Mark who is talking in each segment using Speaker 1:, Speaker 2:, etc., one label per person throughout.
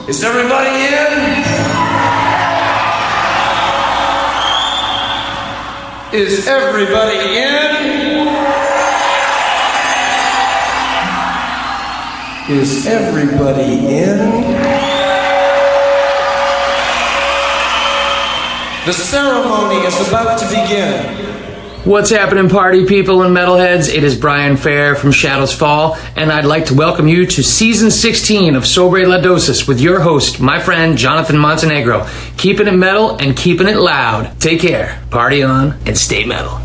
Speaker 1: Is everybody in? Is everybody in? Is everybody in? The ceremony is about to begin.
Speaker 2: What's happening, party people and metalheads? It is Brian Fair from Shadows Fall, and I'd like to welcome you to Season 16 of Sobre La Dosis with your host, my friend Jonathan Montenegro. Keeping it metal and keeping it loud. Take care, party on, and stay metal.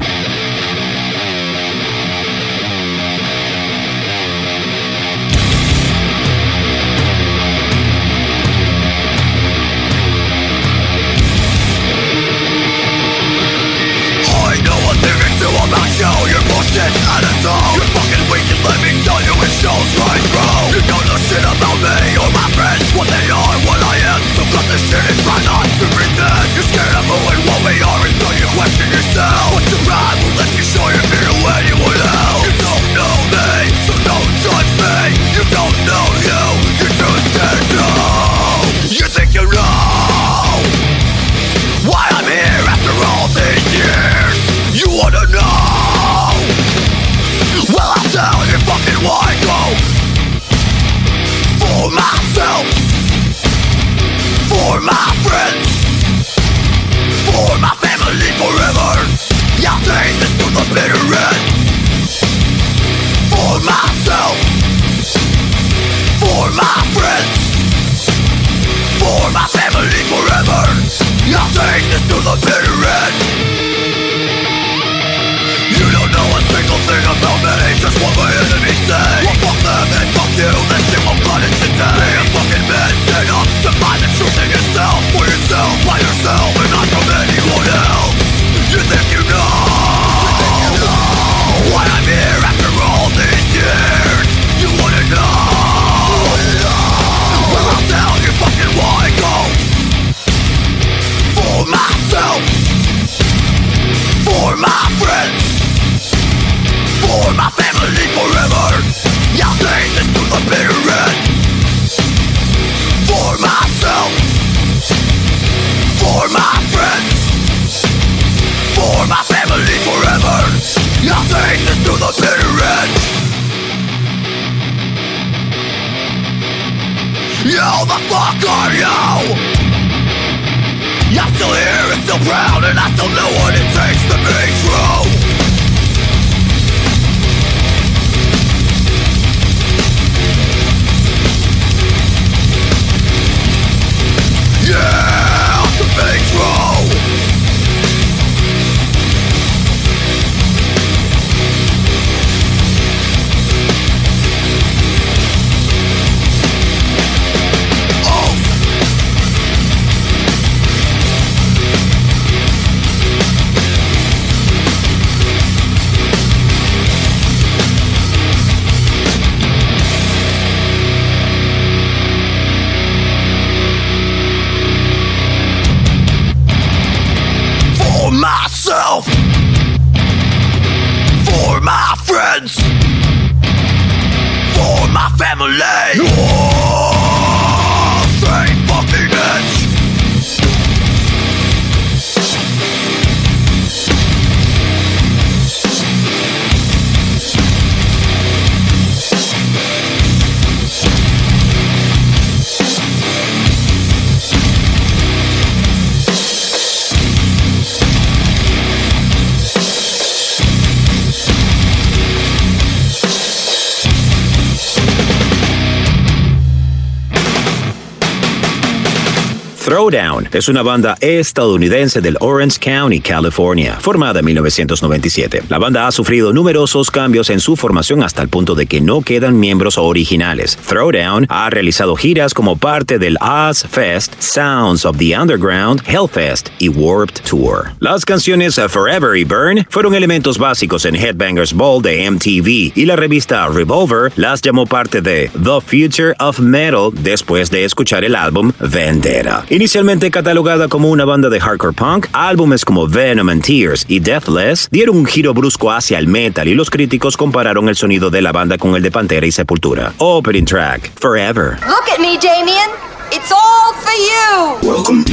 Speaker 3: And it's all you're fucking weak and let me tell you it shows right through. You don't know shit about me or my friends, what they are, what I am. So cut this shit and try not to pretend. You're scared of who and what we are until you question yourself. What's your ride will let you show your fear to anyone else. You don't know me, so don't judge me. You don't know you just can't know. You think you know why I'm here after all these years? You wanna know? Well, I'll tell you fucking why I go. For myself, for my friends, for my family forever. I'll take this to the bitter end. For myself, for my friends, for my family forever. I'll take this to the bitter end. You don't know a single thing about me, just what my enemies say. Well, fuck them and fuck you, this shit won't cut it today. Be a fucking man, stand up to find the truth in yourself. For yourself, by yourself, and not from anyone else. You think you know why I'm here after all these years? You wanna know? Well, I'll tell you fucking why I go. For myself, for my friends, for my family forever. I'll take this to the bitter end. For myself, for my friends, for my family forever. I'll take this to the bitter end. Yo, the fuck are you? I'm still here and still proud, and I still know what it takes to be true. Yeah, to be true. Myself, for my friends, for my family. Oh, straight fucking edge.
Speaker 4: Throwdown es una banda estadounidense del Orange County, California, formada en 1997. La banda ha sufrido numerosos cambios en su formación hasta el punto de que no quedan miembros originales. Throwdown ha realizado giras como parte del Ozfest, Sounds of the Underground, Hellfest y Warped Tour. Las canciones Forever y Burn fueron elementos básicos en Headbangers Ball de MTV y la revista Revolver las llamó parte de The Future of Metal después de escuchar el álbum Vendetta. Inicialmente catalogada como una banda de hardcore punk, álbumes como Venom and Tears y Deathless dieron un giro brusco hacia el metal y los críticos compararon el sonido de la banda con el de Pantera y Sepultura. Opening track, Forever.
Speaker 5: Look at me, Damien. It's all for you.
Speaker 3: Welcome.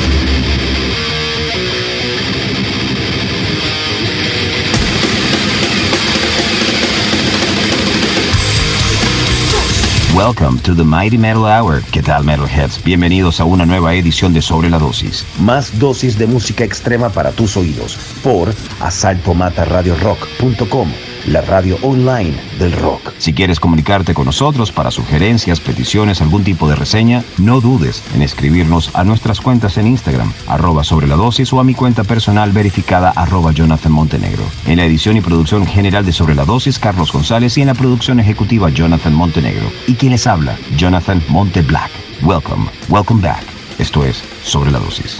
Speaker 4: Welcome to the Mighty Metal Hour. ¿Qué tal, Metalheads? Bienvenidos a una nueva edición de Sobre la Dosis. Más dosis de música extrema para tus oídos por asaltomataradiorock.com, la radio online del rock. Si quieres comunicarte con nosotros para sugerencias, peticiones, algún tipo de reseña, no dudes en escribirnos a nuestras cuentas en Instagram, @sobreladosis, o a mi cuenta personal verificada, @JonathanMontenegro. En la edición y producción general de Sobre la Dosis, Carlos González, y en la producción ejecutiva, Jonathan Montenegro. Y quien les habla, Jonathan Monteblack. Welcome back. Esto es Sobre la Dosis.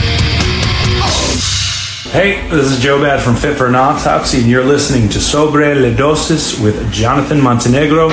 Speaker 6: Hey, this is Joe Bad from Fit for an Autopsy, and you're listening to Sobre la Dosis with Jonathan Montenegro.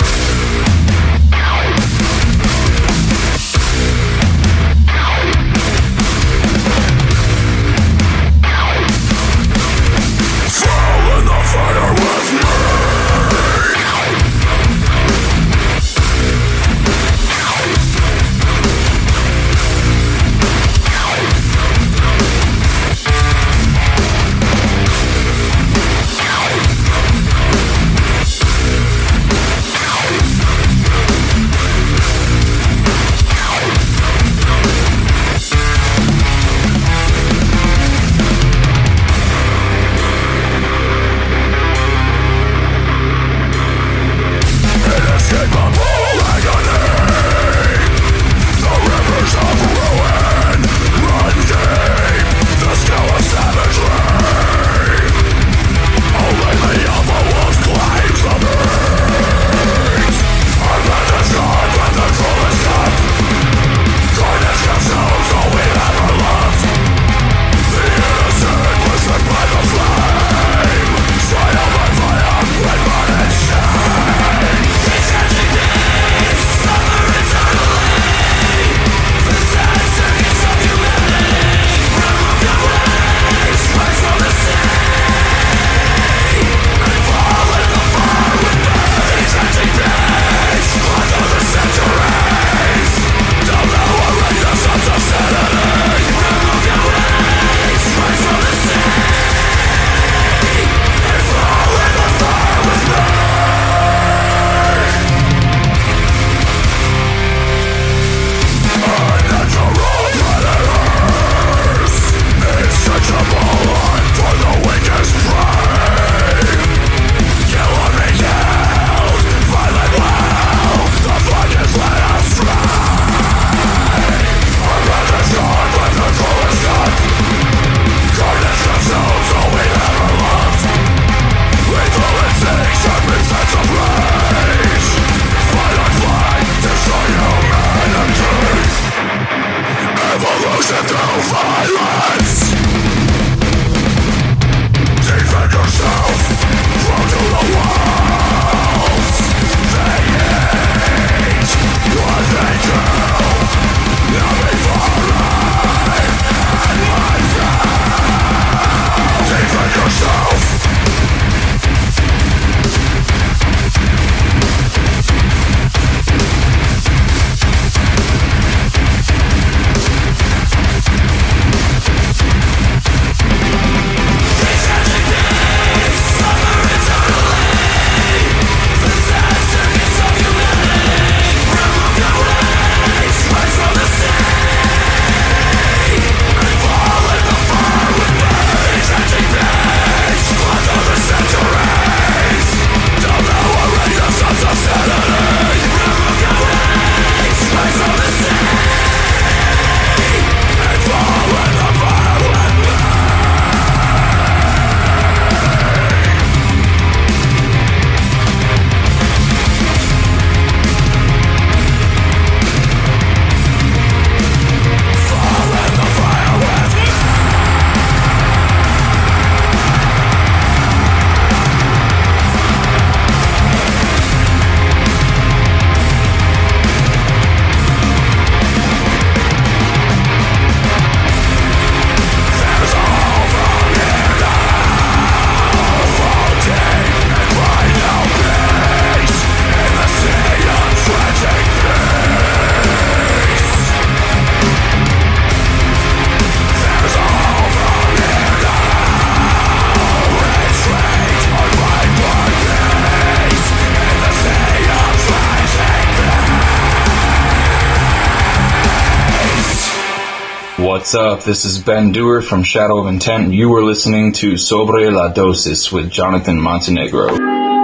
Speaker 7: What's up? This is Ben Dewar from Shadow of Intent. You were listening to Sobre la Dosis with Jonathan Montenegro.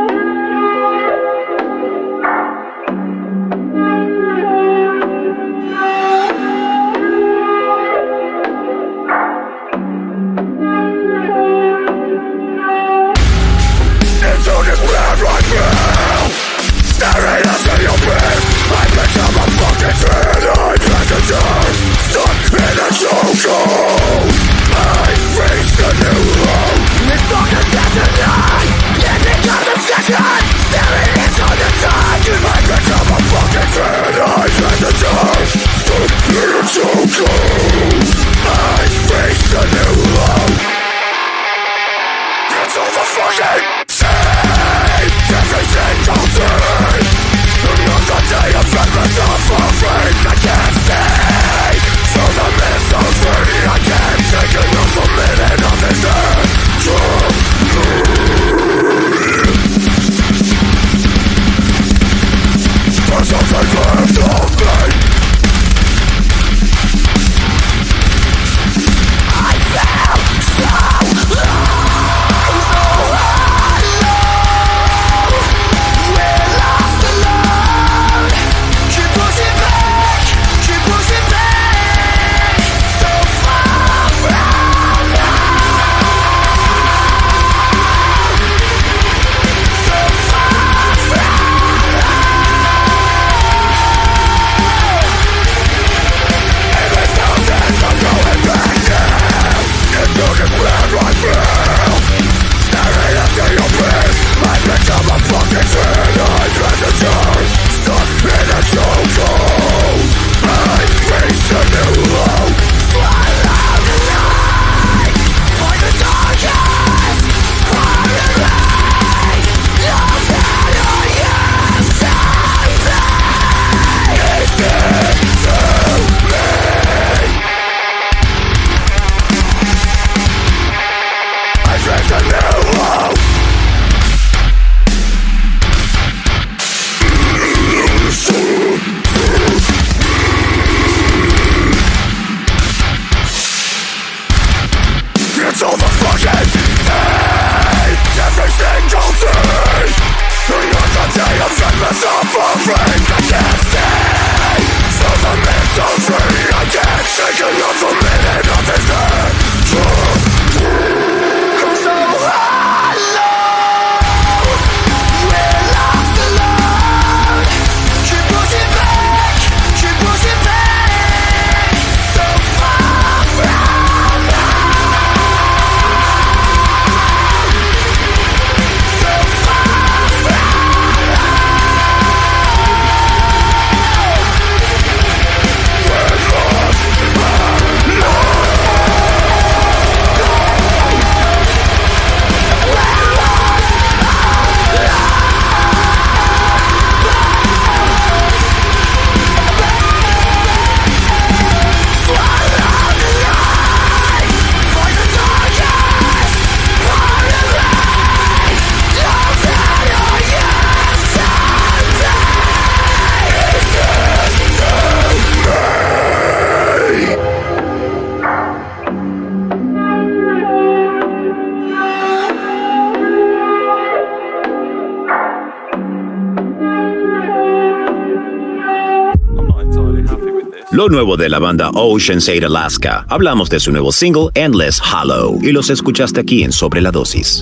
Speaker 4: Lo nuevo de la banda Ocean's 8 Alaska. Hablamos de su nuevo single, Endless Hollow, y los escuchaste aquí en Sobre la Dosis.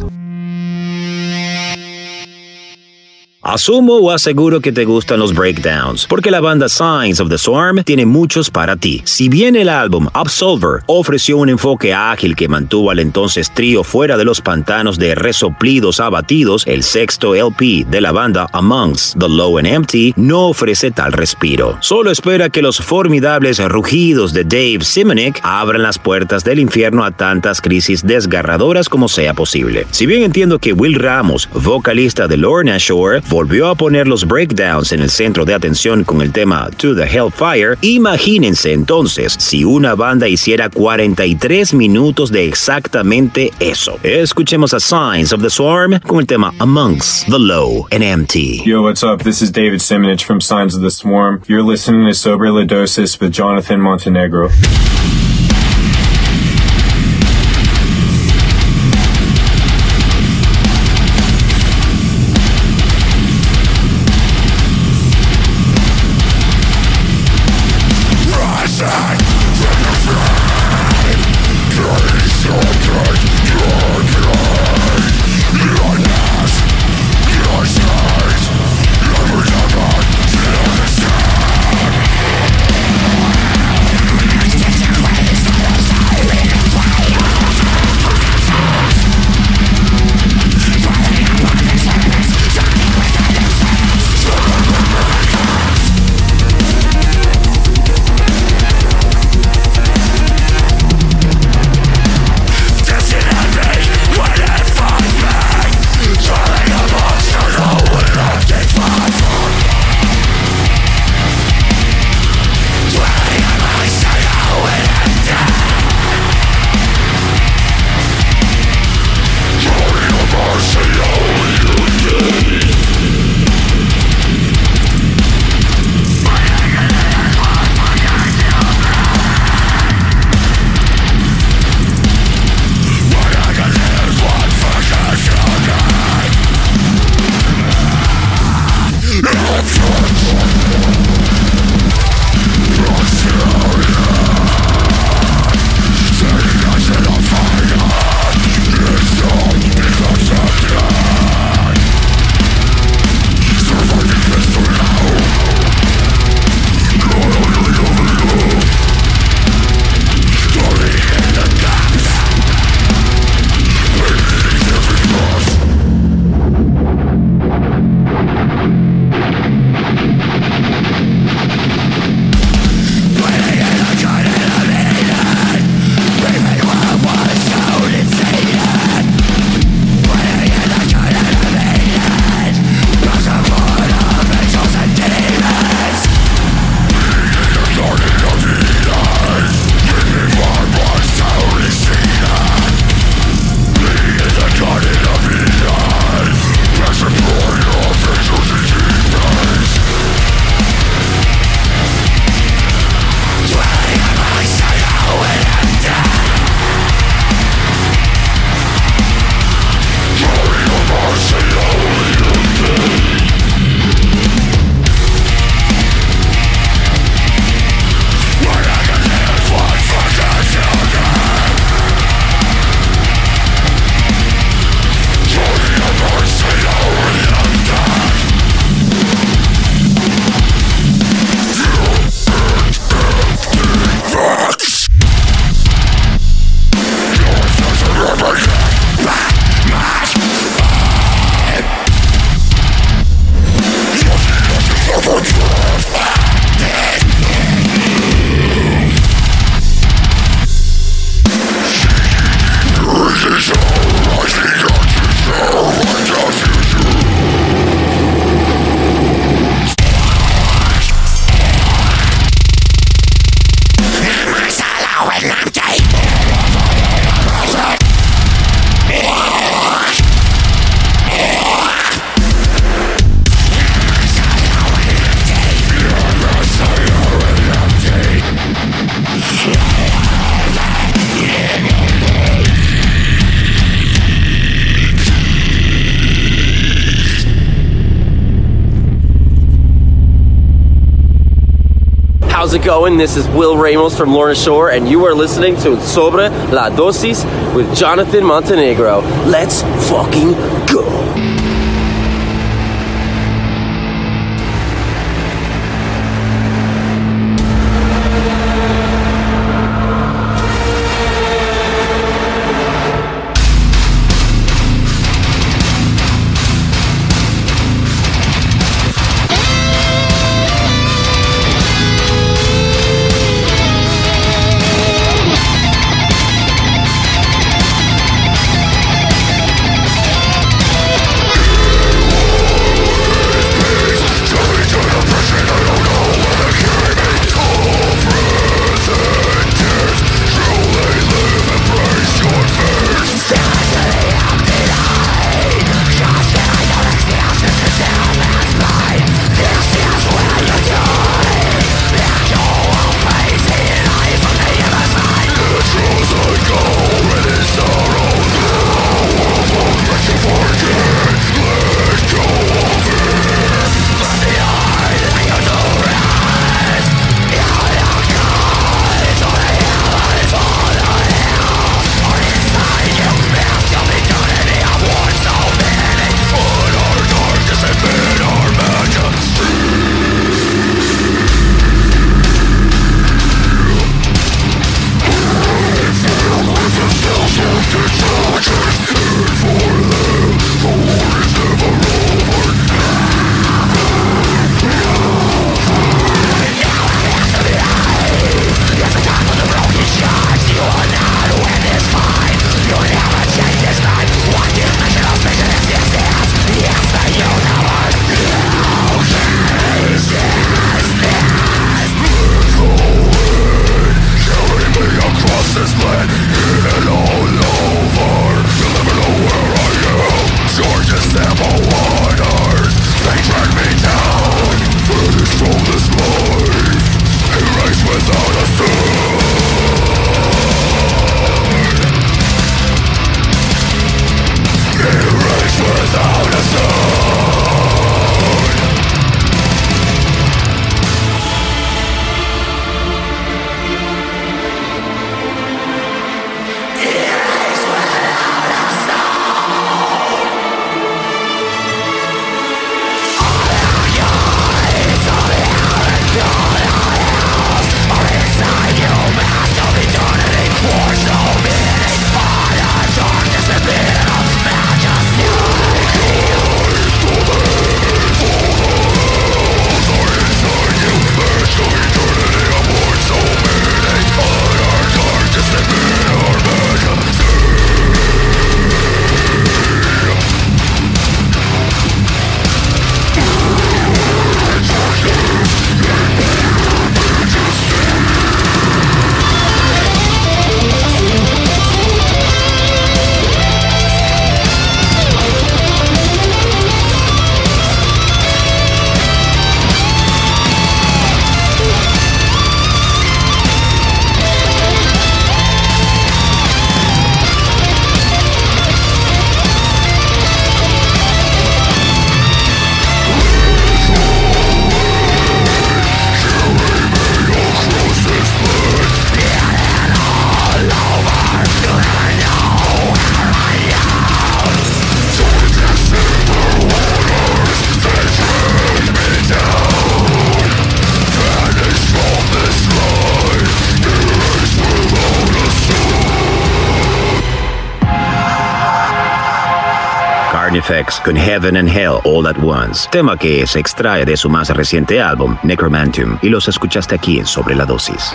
Speaker 4: Asumo o aseguro que te gustan los breakdowns, porque la banda Signs of the Swarm tiene muchos para ti. Si bien el álbum Absolver ofreció un enfoque ágil que mantuvo al entonces trío fuera de los pantanos de resoplidos abatidos, el sexto LP de la banda Amongst the Low and Empty no ofrece tal respiro. Solo espera que los formidables rugidos de Dave Simonek abran las puertas del infierno a tantas crisis desgarradoras como sea posible. Si bien entiendo que Will Ramos, vocalista de Lorna Shore, volvió a poner los breakdowns en el centro de atención con el tema To the Hellfire, imagínense entonces si una banda hiciera 43 minutos de exactamente eso. Escuchemos a Signs of the Swarm con el tema Amongst the Low and Empty.
Speaker 8: Yo, what's up? This is David Simonich from Signs of the Swarm. You're listening to Sobre la Dosis with Jonathan Montenegro.
Speaker 9: how's it going? This is Will Ramos from Lorna Shore, and you are listening to Sobre la Dosis with Jonathan Montenegro. Let's fucking go.
Speaker 4: Carnifex con Heaven and Hell All at Once, tema que se extrae de su más reciente álbum, Necromantium, y los escuchaste aquí en Sobre la Dosis.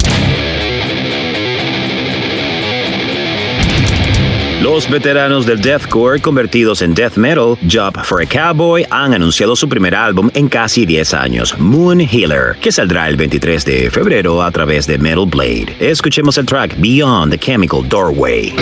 Speaker 4: Los veteranos del deathcore convertidos en death metal, Job for a Cowboy, han anunciado su primer álbum en casi 10 años, Moon Healer, que saldrá el 23 de febrero a través de Metal Blade. Escuchemos el track Beyond the Chemical Doorway.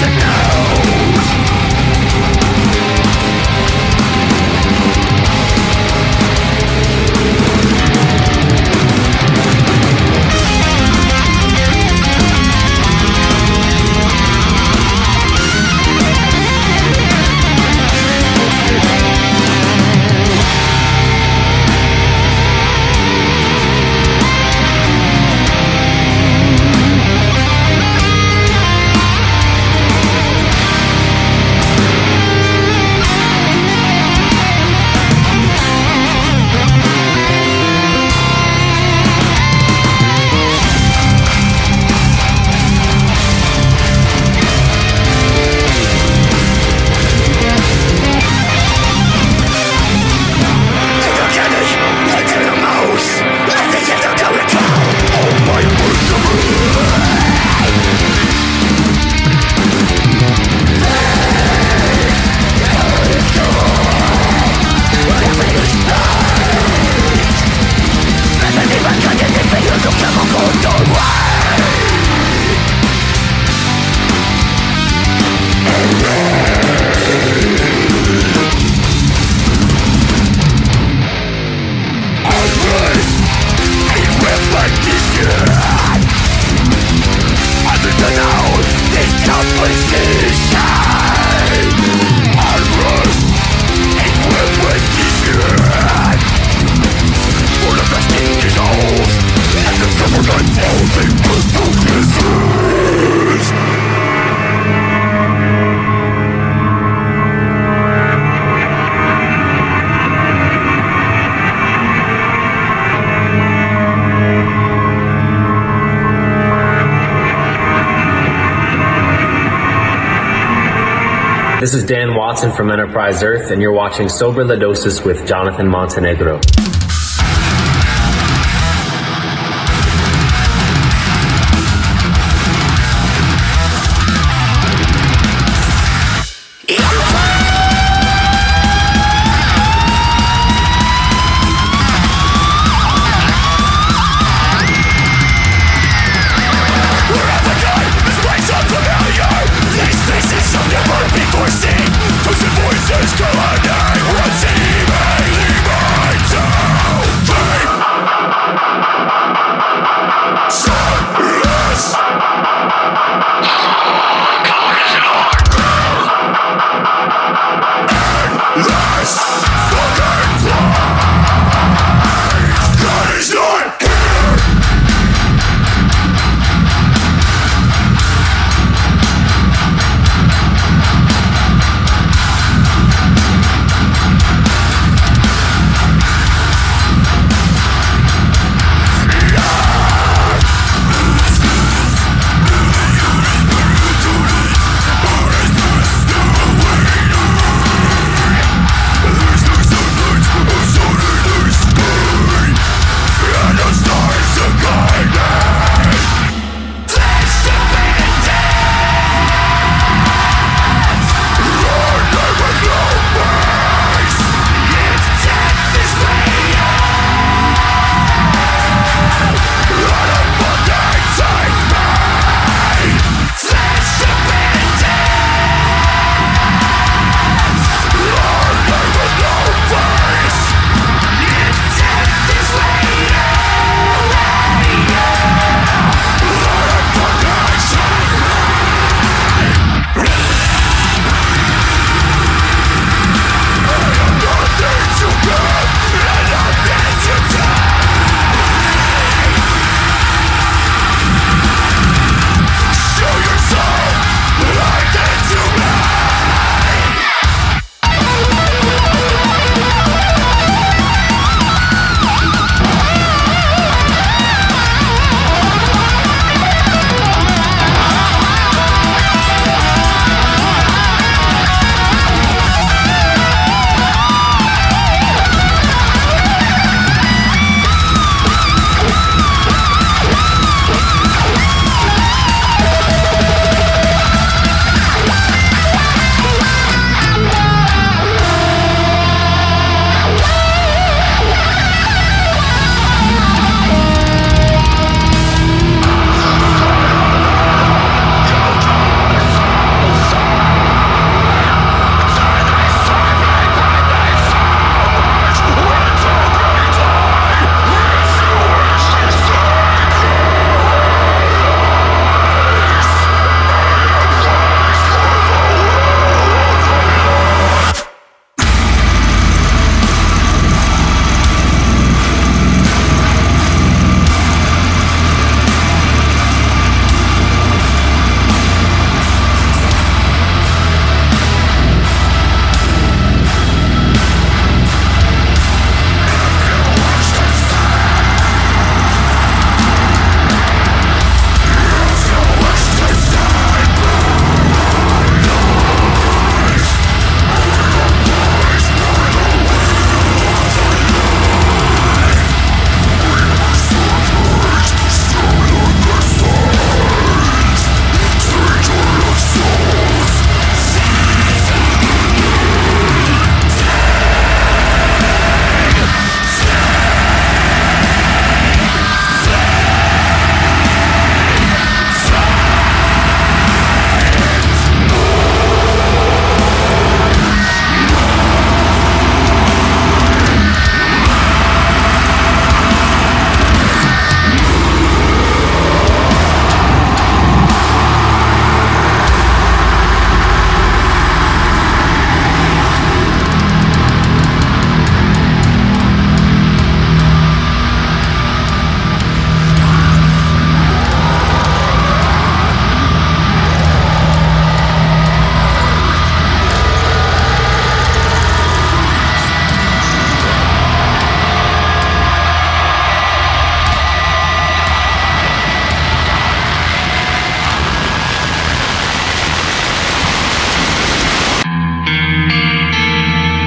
Speaker 10: This is Dan Watson from Enterprise Earth, and you're watching Sobre La Dosis with Jonathan Montenegro.
Speaker 3: Voices colliding, what's seemingly my time?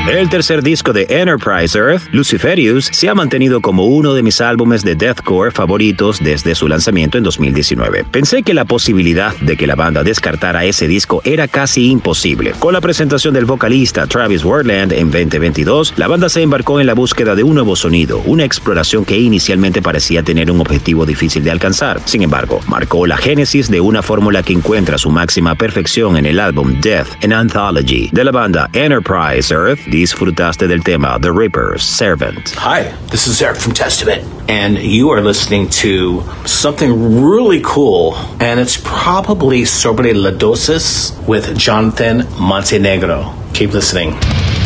Speaker 4: El tercer disco de Enterprise Earth, Luciferius, se ha mantenido como uno de mis álbumes de deathcore favoritos desde su lanzamiento en 2019. Pensé que la posibilidad de que la banda descartara ese disco era casi imposible. Con la presentación del vocalista Travis Wardland en 2022, la banda se embarcó en la búsqueda de un nuevo sonido, una exploración que inicialmente parecía tener un objetivo difícil de alcanzar. Sin embargo, marcó la génesis de una fórmula que encuentra su máxima perfección en el álbum Death, an Anthology, de la banda Enterprise Earth. Disfrutaste del tema The Reaper's Servant.
Speaker 11: Hi, this is Eric from Testament, and you are listening to something really cool, and it's probably Sobre la Dosis with Jonathan Montenegro. Keep listening.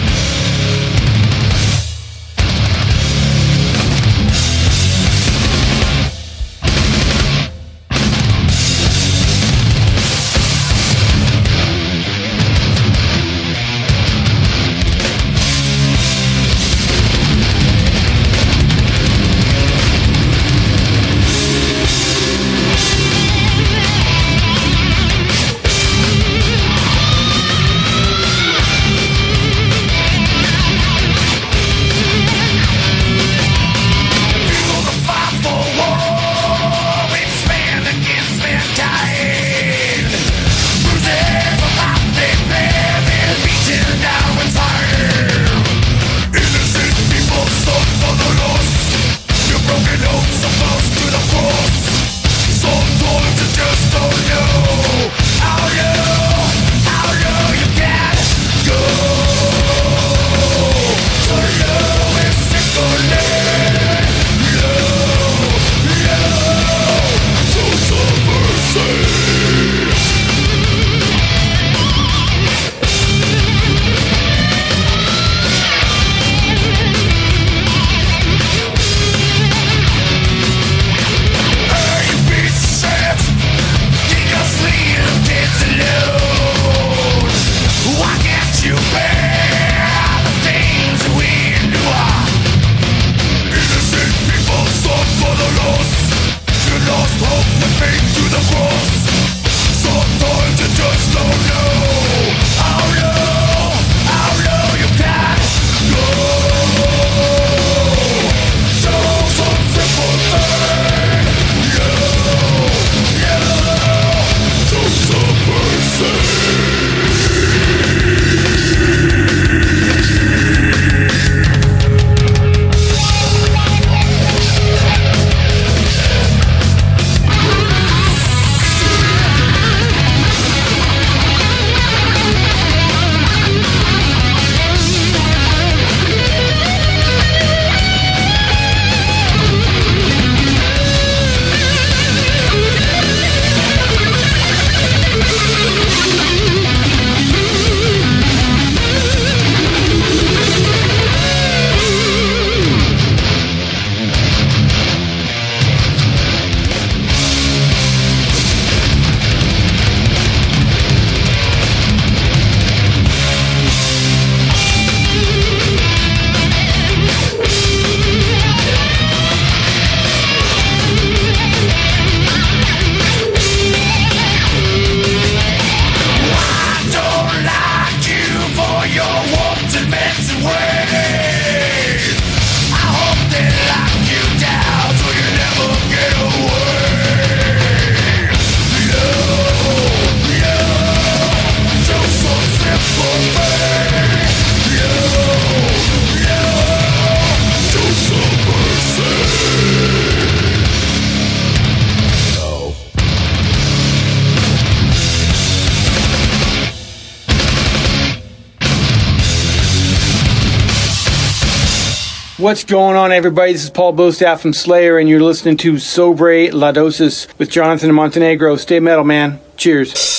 Speaker 12: What's going on, everybody? This is Paul Bostaff from Slayer, and you're listening to Sobre la Dosis with Jonathan Montenegro. Stay metal, man. Cheers.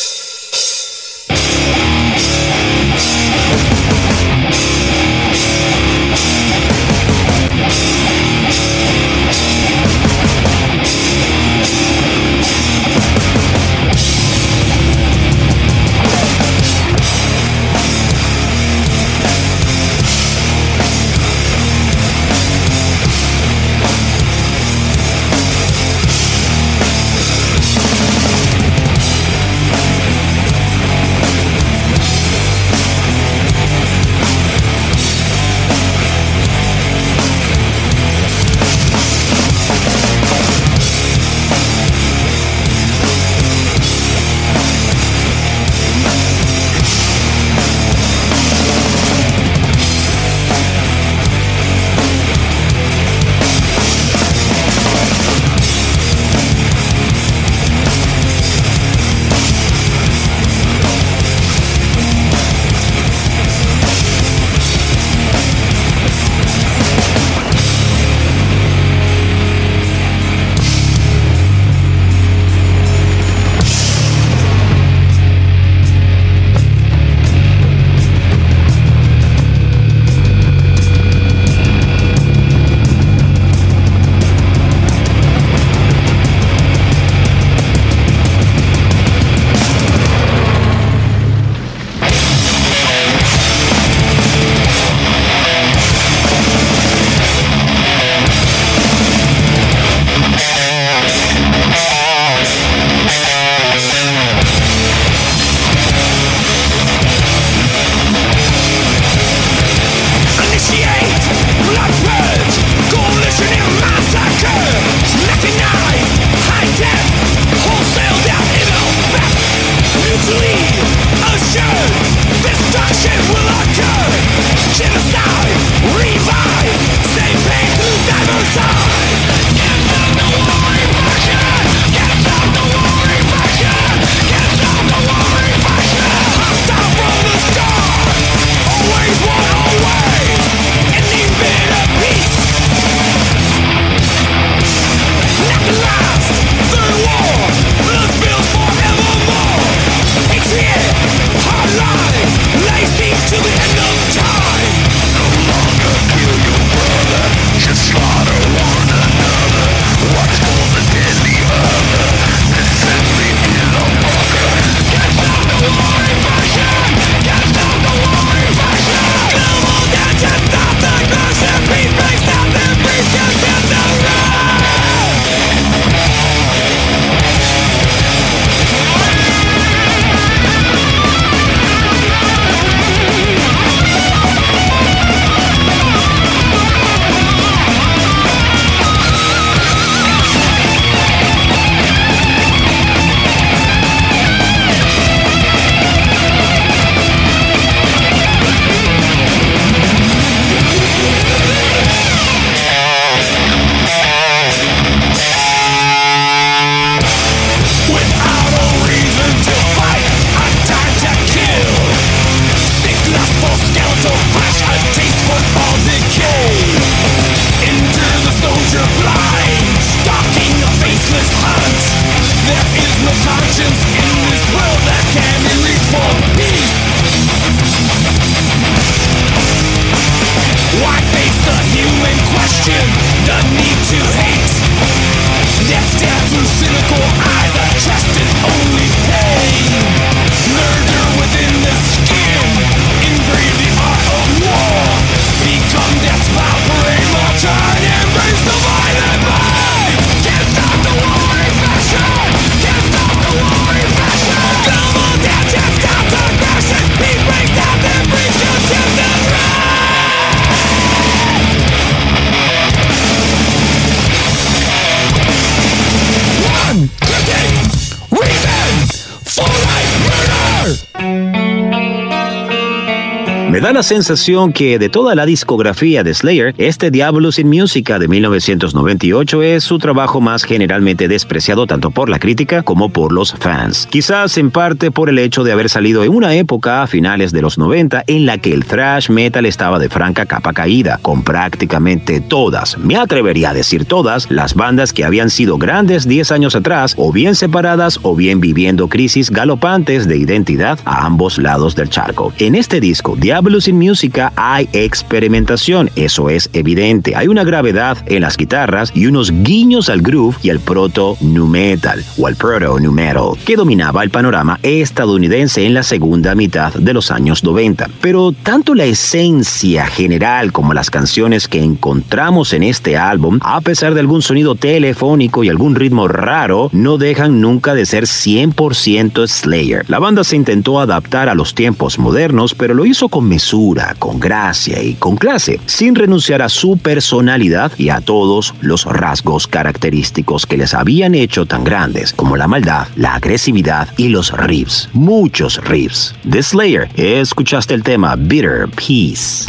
Speaker 4: Me da la sensación que de toda la discografía de Slayer, este Diabolus in Musica de 1998 es su trabajo más generalmente despreciado tanto por la crítica como por los fans. Quizás en parte por el hecho de haber salido en una época a finales de los 90 en la que el thrash metal estaba de franca capa caída, con prácticamente todas, me atrevería a decir todas, las bandas que habían sido grandes 10 años atrás, o bien separadas o bien viviendo crisis galopantes de identidad a ambos lados del charco. En este disco, Diabolus in Musica, hay experimentación, eso es evidente. Hay una gravedad en las guitarras y unos guiños al groove y al proto-nu metal, o al proto-nu metal, que dominaba el panorama estadounidense en la segunda mitad de los años 90. Pero tanto la esencia general como las canciones que encontramos en este álbum, a pesar de algún sonido telefónico y algún ritmo raro, no dejan nunca de ser 100% Slayer. La banda se intentó adaptar a los tiempos modernos, pero lo hizo con mesura, con gracia y con clase, sin renunciar a su personalidad y a todos los rasgos característicos que les habían hecho tan grandes, como la maldad, la agresividad y los riffs, muchos riffs. De Slayer, escuchaste el tema Bitter Peace.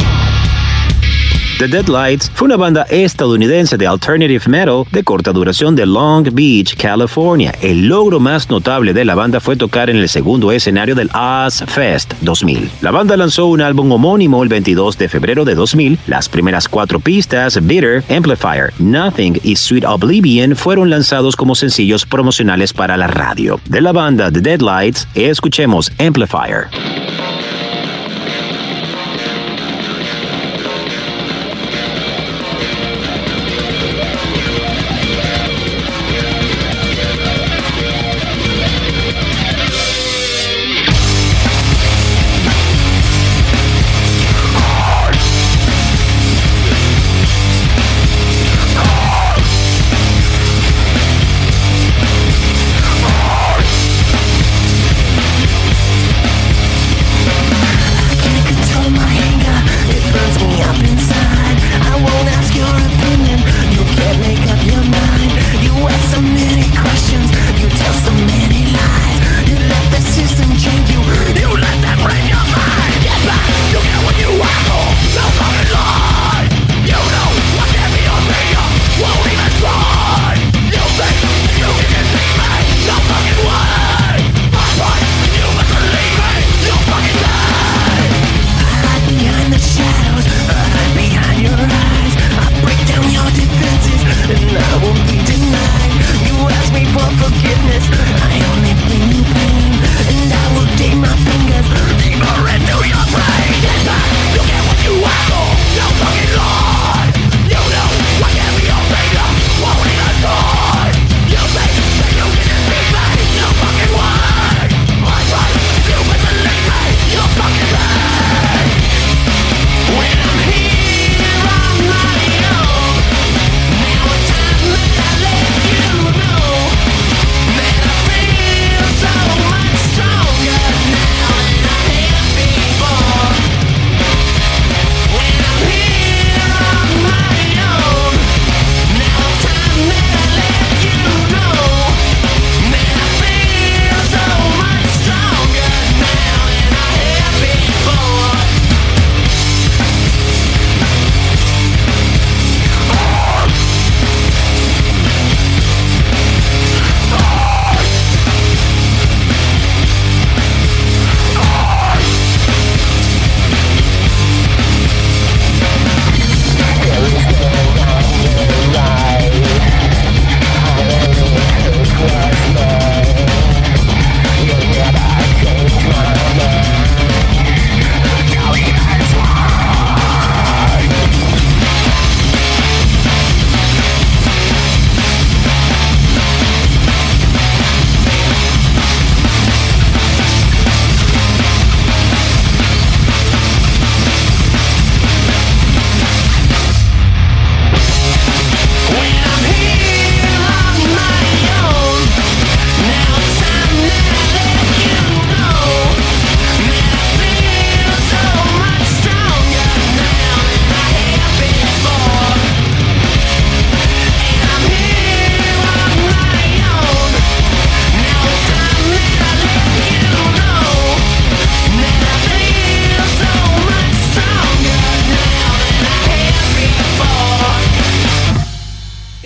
Speaker 4: The Deadlights fue una banda estadounidense de alternative metal de corta duración de Long Beach, California. El logro más notable de la banda fue tocar en el segundo escenario del Ozzfest 2000. La banda lanzó un álbum homónimo el 22 de febrero de 2000. Las primeras 4 pistas, Bitter, Amplifier, Nothing y Sweet Oblivion, fueron lanzados como sencillos promocionales para la radio. De la banda The Deadlights, escuchemos Amplifier.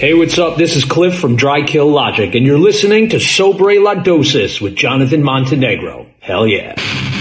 Speaker 13: Hey, what's up? This is Cliff from Dry Kill Logic, and you're listening to Sobre La Dosis with Jonathan Montenegro. Hell yeah.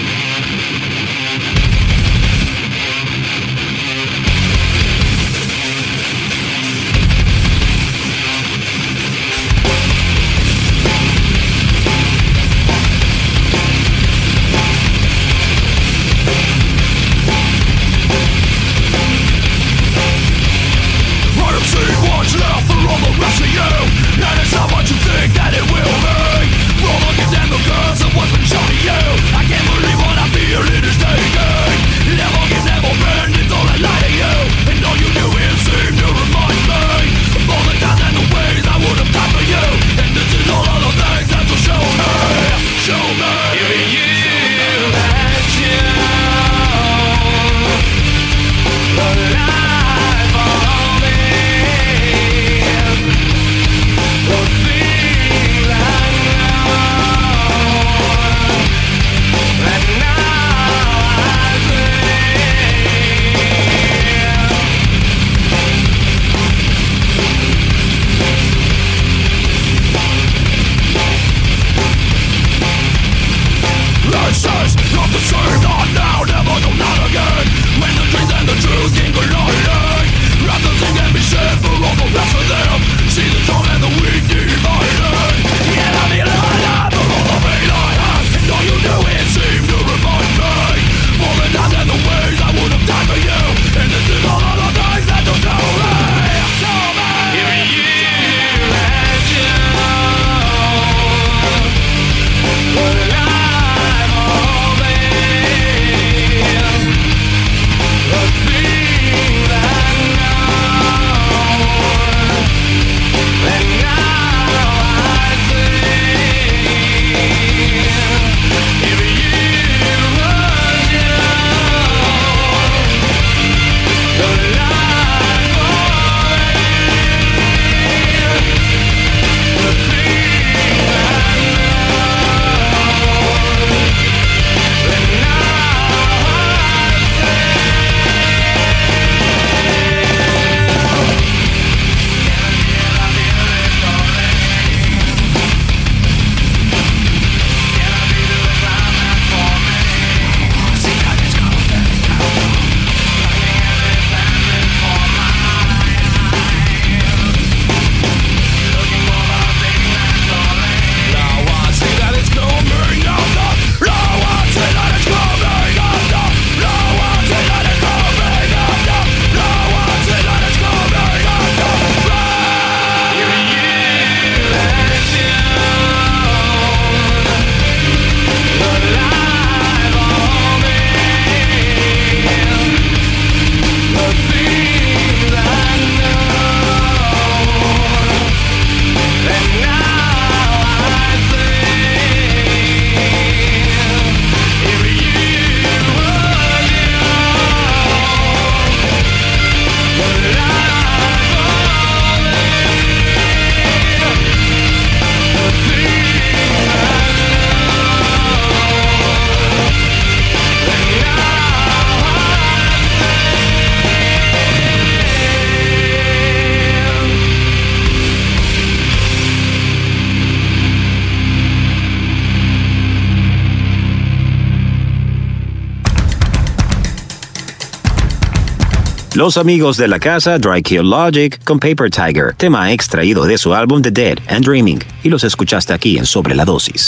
Speaker 4: Los amigos de la casa, Dry Kill Logic, con Paper Tiger, tema extraído de su álbum The Dead and Dreaming, y los escuchaste aquí en Sobre la Dosis.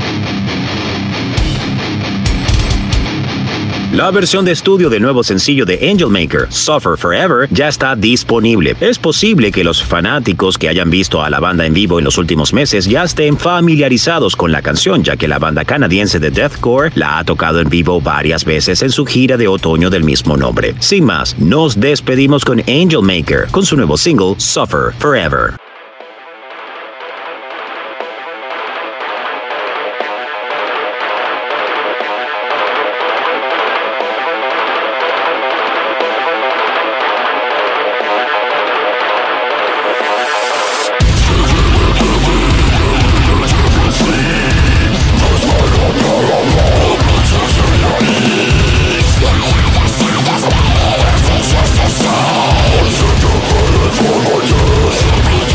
Speaker 4: La versión de estudio del nuevo sencillo de Angel Maker, Suffer Forever, ya está disponible. Es posible que los fanáticos que hayan visto a la banda en vivo en los últimos meses ya estén familiarizados con la canción, ya que la banda canadiense de deathcore la ha tocado en vivo varias veces en su gira de otoño del mismo nombre. Sin más, nos despedimos con Angel Maker, con su nuevo single, Suffer Forever.
Speaker 3: We'll be right back.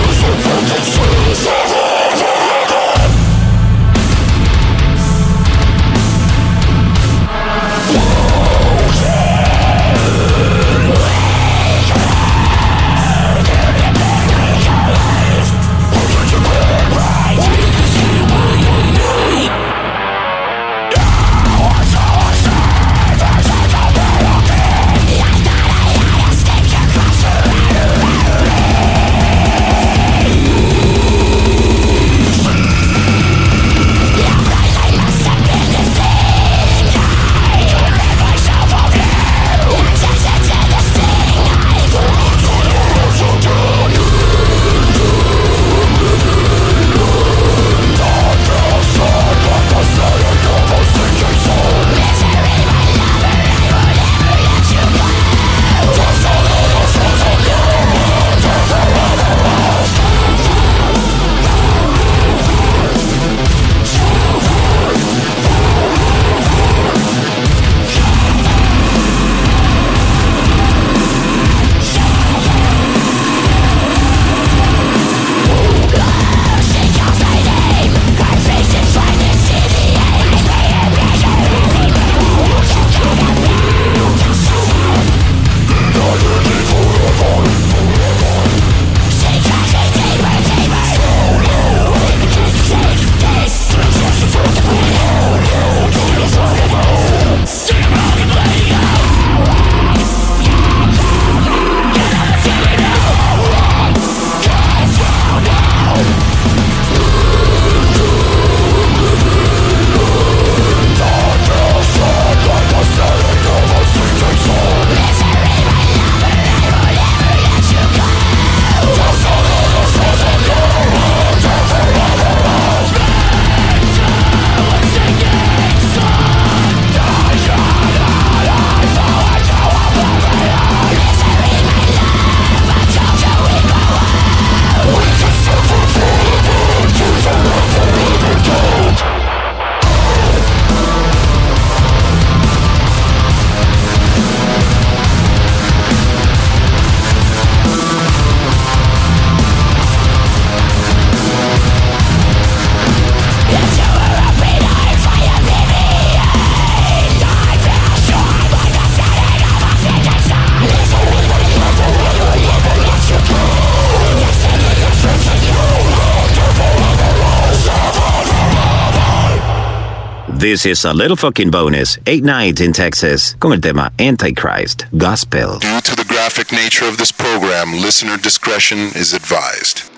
Speaker 4: This is a little fucking bonus. 8 Nights in Texas con el tema Antichrist Gospel.
Speaker 14: Due to the graphic nature of this program, listener discretion is advised.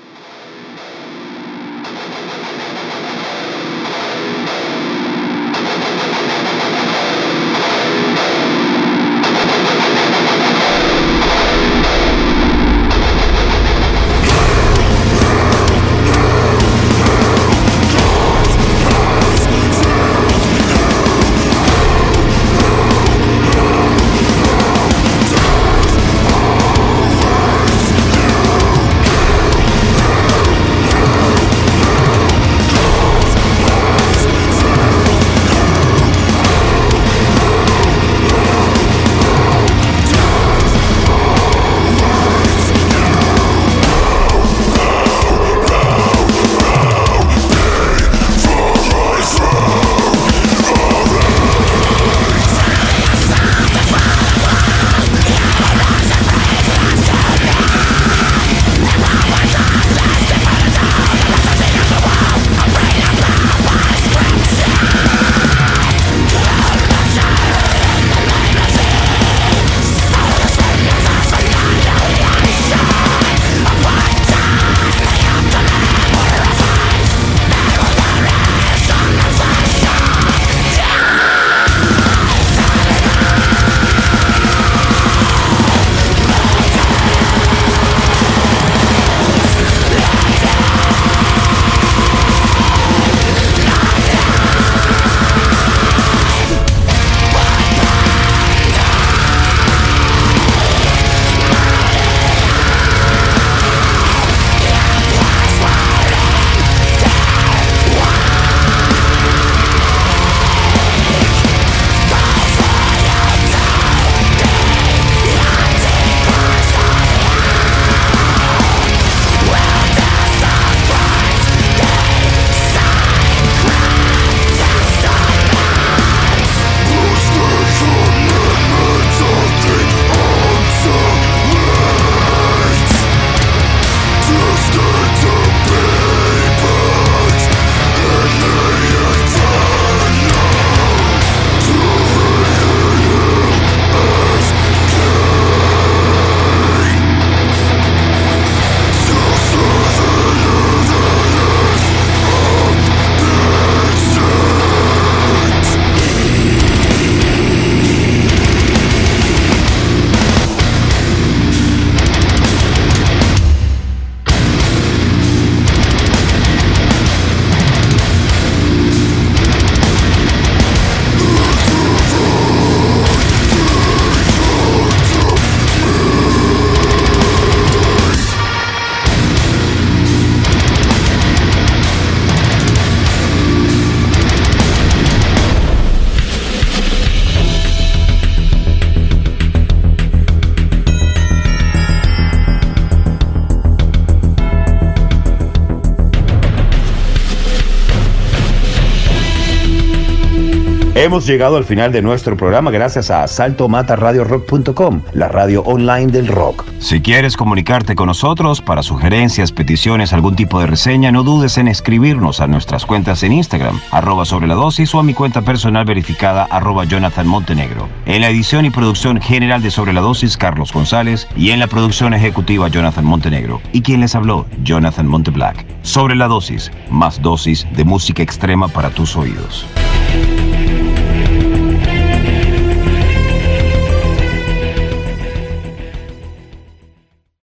Speaker 4: Hemos llegado al final de nuestro programa gracias a asaltomataradiorock.com, la radio online del rock. Si quieres comunicarte con nosotros para sugerencias, peticiones, algún tipo de reseña, no dudes en escribirnos a nuestras cuentas en Instagram, @sobreladosis, o a mi cuenta personal verificada, @JonathanMontenegro. En la edición y producción general de Sobre la Dosis, Carlos González, y en la producción ejecutiva, Jonathan Montenegro. Y quien les habló, Jonathan Monteblack. Sobre la Dosis, más dosis de música extrema para tus oídos.